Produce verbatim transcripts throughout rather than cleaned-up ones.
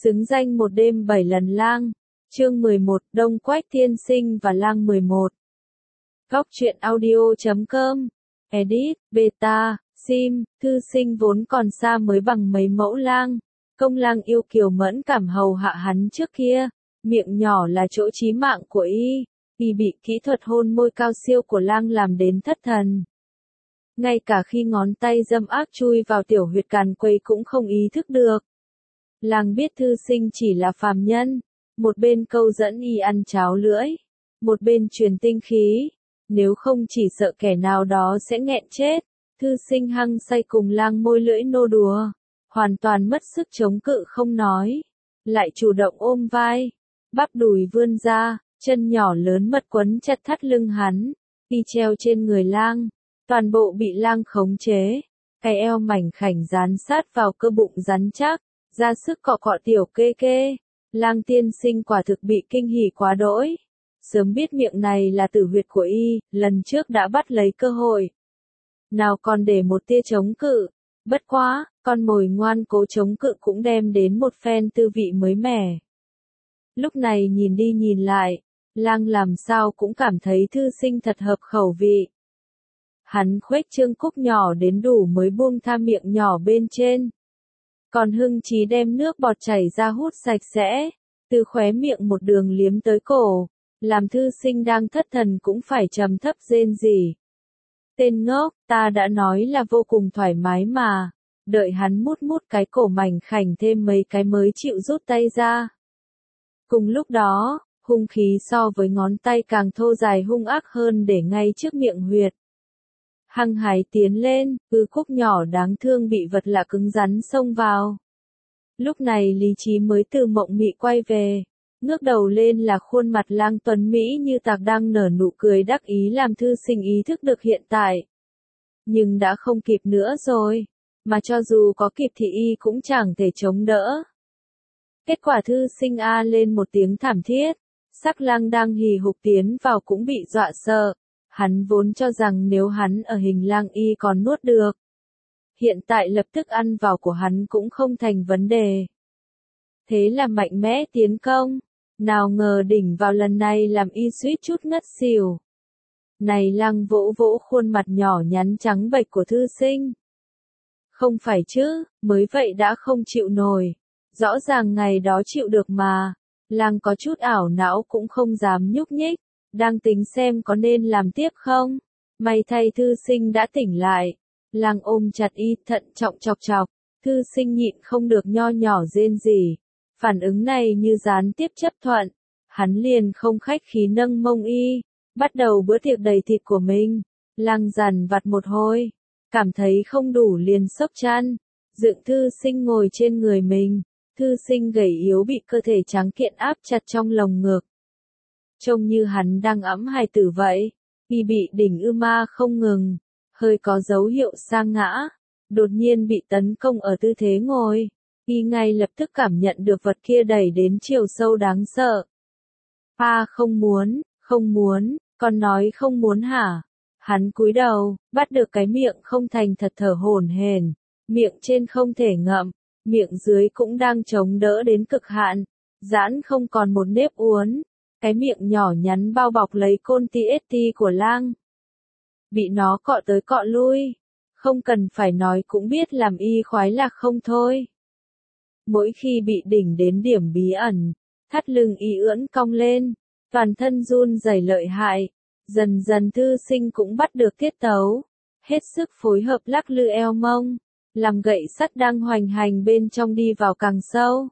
Xứng danh một đêm bảy lần lang. Chương mười một, Đông Quách Tiên Sinh và Lang mười một. Góc truyện audio chấm com. Edit, Beta, Sim, Thư Sinh vốn còn xa mới bằng mấy mẫu lang. Công lang yêu kiều mẫn cảm hầu hạ hắn trước kia. Miệng nhỏ là chỗ chí mạng của y. Y bị kỹ thuật hôn môi cao siêu của lang làm đến thất thần. Ngay cả khi ngón tay dâm ác chui vào tiểu huyệt càn quấy cũng không ý thức được. Lang biết Thư Sinh chỉ là phàm nhân, một bên câu dẫn y ăn cháo lưỡi, một bên truyền tinh khí, nếu không chỉ sợ kẻ nào đó sẽ nghẹn chết. Thư Sinh hăng say cùng lang môi lưỡi nô đùa, hoàn toàn mất sức chống cự không nói, lại chủ động ôm vai, bắp đùi vươn ra, chân nhỏ lớn mật quấn chặt thắt lưng hắn, y treo trên người lang, toàn bộ bị lang khống chế, cái eo mảnh khảnh dán sát vào cơ bụng rắn chắc, ra sức cọ cọ tiểu kê kê. Lang tiên sinh quả thực bị kinh hỉ quá đỗi. Sớm biết miệng này là tử huyệt của y, lần trước đã bắt lấy cơ hội. Nào còn để một tia chống cự. Bất quá, con mồi ngoan cố chống cự cũng đem đến một phen tư vị mới mẻ. Lúc này nhìn đi nhìn lại, lang làm sao cũng cảm thấy Thư Sinh thật hợp khẩu vị. Hắn khuếch trương cúc nhỏ đến đủ mới buông tha miệng nhỏ bên trên. Còn hưng chí đem nước bọt chảy ra hút sạch sẽ, từ khóe miệng một đường liếm tới cổ, làm Thư Sinh đang thất thần cũng phải trầm thấp rên rỉ. Tên ngốc, ta đã nói là vô cùng thoải mái mà, đợi hắn mút mút cái cổ mảnh khảnh thêm mấy cái mới chịu rút tay ra. Cùng lúc đó, hung khí so với ngón tay càng thô dài hung ác hơn để ngay trước miệng huyệt. Hăng hái tiến lên, ư cúc nhỏ đáng thương bị vật lạ cứng rắn xông vào. Lúc này lý trí mới từ mộng mị quay về, ngước đầu lên là khuôn mặt lang tuấn Mỹ như tạc đang nở nụ cười đắc ý làm Thư Sinh ý thức được hiện tại. Nhưng đã không kịp nữa rồi, mà cho dù có kịp thì y cũng chẳng thể chống đỡ. Kết quả Thư Sinh a lên một tiếng thảm thiết, sắc lang đang hì hục tiến vào cũng bị dọa sợ. Hắn vốn cho rằng nếu hắn ở hình lang y còn nuốt được. Hiện tại lập tức ăn vào của hắn cũng không thành vấn đề. Thế là mạnh mẽ tiến công. Nào ngờ đỉnh vào lần này làm y suýt chút ngất xỉu. Này lang vỗ vỗ khuôn mặt nhỏ nhắn trắng bệch của Thư Sinh. Không phải chứ, mới vậy đã không chịu nổi. Rõ ràng ngày đó chịu được mà. Lang có chút ảo não cũng không dám nhúc nhích. Đang tính xem có nên làm tiếp không? May thay Thư Sinh đã tỉnh lại. Lang ôm chặt y thận trọng chọc chọc. Thư Sinh nhịn không được nho nhỏ rên rỉ. Phản ứng này như gián tiếp chấp thuận. Hắn liền không khách khí nâng mông y. Bắt đầu bữa tiệc đầy thịt của mình. Lang dằn vặt một hồi. Cảm thấy không đủ liền xốc chăn. Dựng Thư Sinh ngồi trên người mình. Thư Sinh gầy yếu bị cơ thể trắng kiện áp chặt trong lồng ngực. Trông như hắn đang ẵm hài tử vậy, y bị đỉnh ư ma không ngừng, hơi có dấu hiệu sa ngã, đột nhiên bị tấn công ở tư thế ngồi, y ngay lập tức cảm nhận được vật kia đẩy đến chiều sâu đáng sợ. A không muốn, không muốn, con nói không muốn hả? Hắn cúi đầu, bắt được cái miệng không thành thật thở hổn hển, miệng trên không thể ngậm, miệng dưới cũng đang chống đỡ đến cực hạn, giãn không còn một nếp uốn. Cái miệng nhỏ nhắn bao bọc lấy côn ti ét ti của lang. Bị nó cọ tới cọ lui. Không cần phải nói cũng biết làm y khoái lạc không thôi. Mỗi khi bị đỉnh đến điểm bí ẩn, thắt lưng y ưỡn cong lên, toàn thân run rẩy lợi hại. Dần dần Thư Sinh cũng bắt được tiết tấu. Hết sức phối hợp lắc lư eo mông. Làm gậy sắt đang hoành hành bên trong đi vào càng sâu.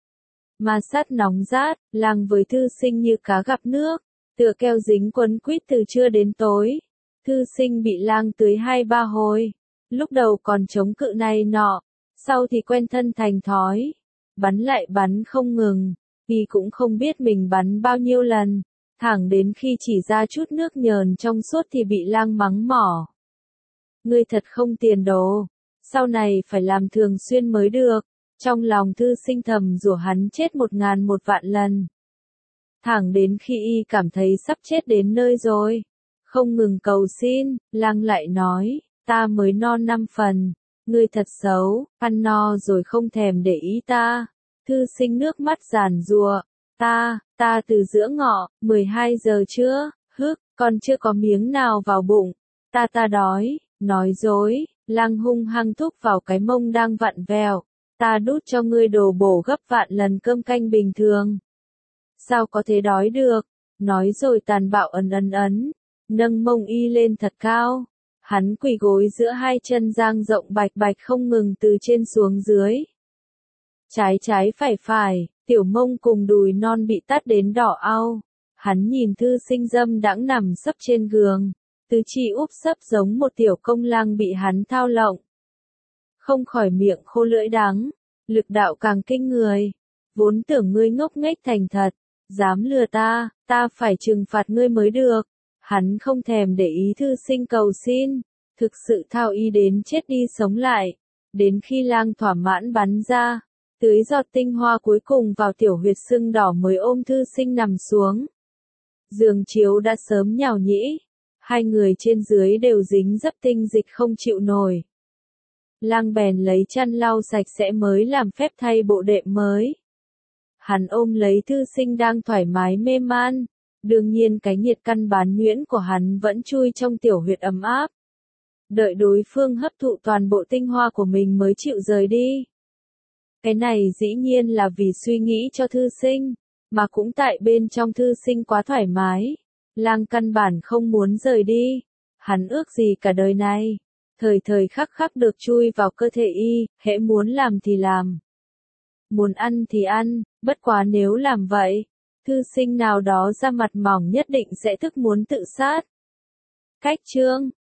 Ma sát nóng rát, lang với Thư Sinh như cá gặp nước, tựa keo dính quấn quýt từ trưa đến tối. Thư Sinh bị lang tưới hai ba hồi, lúc đầu còn chống cự này nọ, sau thì quen thân thành thói, bắn lại bắn không ngừng, y cũng không biết mình bắn bao nhiêu lần, thẳng đến khi chỉ ra chút nước nhờn trong suốt thì bị lang mắng mỏ. Ngươi thật không tiền đồ, sau này phải làm thường xuyên mới được. Trong lòng Thư Sinh thầm rủa hắn chết một ngàn một vạn lần. Thẳng đến khi y cảm thấy sắp chết đến nơi rồi. Không ngừng cầu xin, lang lại nói, ta mới no năm phần. Ngươi thật xấu, ăn no rồi không thèm để ý ta. Thư sinh nước mắt giàn giụa, ta, ta từ giữa ngọ, mười hai giờ trưa, hức, còn chưa có miếng nào vào bụng, ta ta đói, nói dối, Lang hung hăng thúc vào cái mông đang vặn vẹo, ta đút cho ngươi đồ bổ gấp vạn lần cơm canh bình thường. Sao có thể đói được, nói rồi tàn bạo ấn ấn ấn, nâng mông y lên thật cao, hắn quỳ gối giữa hai chân dang rộng bạch bạch không ngừng từ trên xuống dưới. Trái trái phải phải, tiểu mông cùng đùi non bị tát đến đỏ au. Hắn nhìn thư sinh dâm đãng nằm sấp trên giường, tứ chi úp sấp giống một tiểu công lang bị hắn thao lộng. Không khỏi miệng khô lưỡi đắng, lực đạo càng kinh người. Vốn tưởng ngươi ngốc nghếch thành thật, dám lừa ta, ta phải trừng phạt ngươi mới được. Hắn không thèm để ý thư sinh cầu xin, thực sự thao y đến chết đi sống lại. Đến khi lang thỏa mãn bắn ra, tưới giọt tinh hoa cuối cùng vào tiểu huyệt sưng đỏ mới ôm thư sinh nằm xuống. Giường chiếu đã sớm nhào nhĩ, hai người trên dưới đều dính dấp tinh dịch không chịu nổi. Lang bèn lấy chăn lau sạch sẽ mới làm phép thay bộ đệm mới. Hắn ôm lấy thư sinh đang thoải mái mê man, đương nhiên cái nhiệt căn bán nhuyễn của hắn vẫn chui trong tiểu huyệt ấm áp. Đợi đối phương hấp thụ toàn bộ tinh hoa của mình mới chịu rời đi. Cái này dĩ nhiên là vì suy nghĩ cho thư sinh, mà cũng tại bên trong thư sinh quá thoải mái. Lang căn bản không muốn rời đi, hắn ước gì cả đời này, thời thời khắc khắc được chui vào cơ thể y, hễ muốn làm thì làm. Muốn ăn thì ăn, bất quá nếu làm vậy, thư sinh nào đó da mặt mỏng nhất định sẽ thức muốn tự sát. Cách chương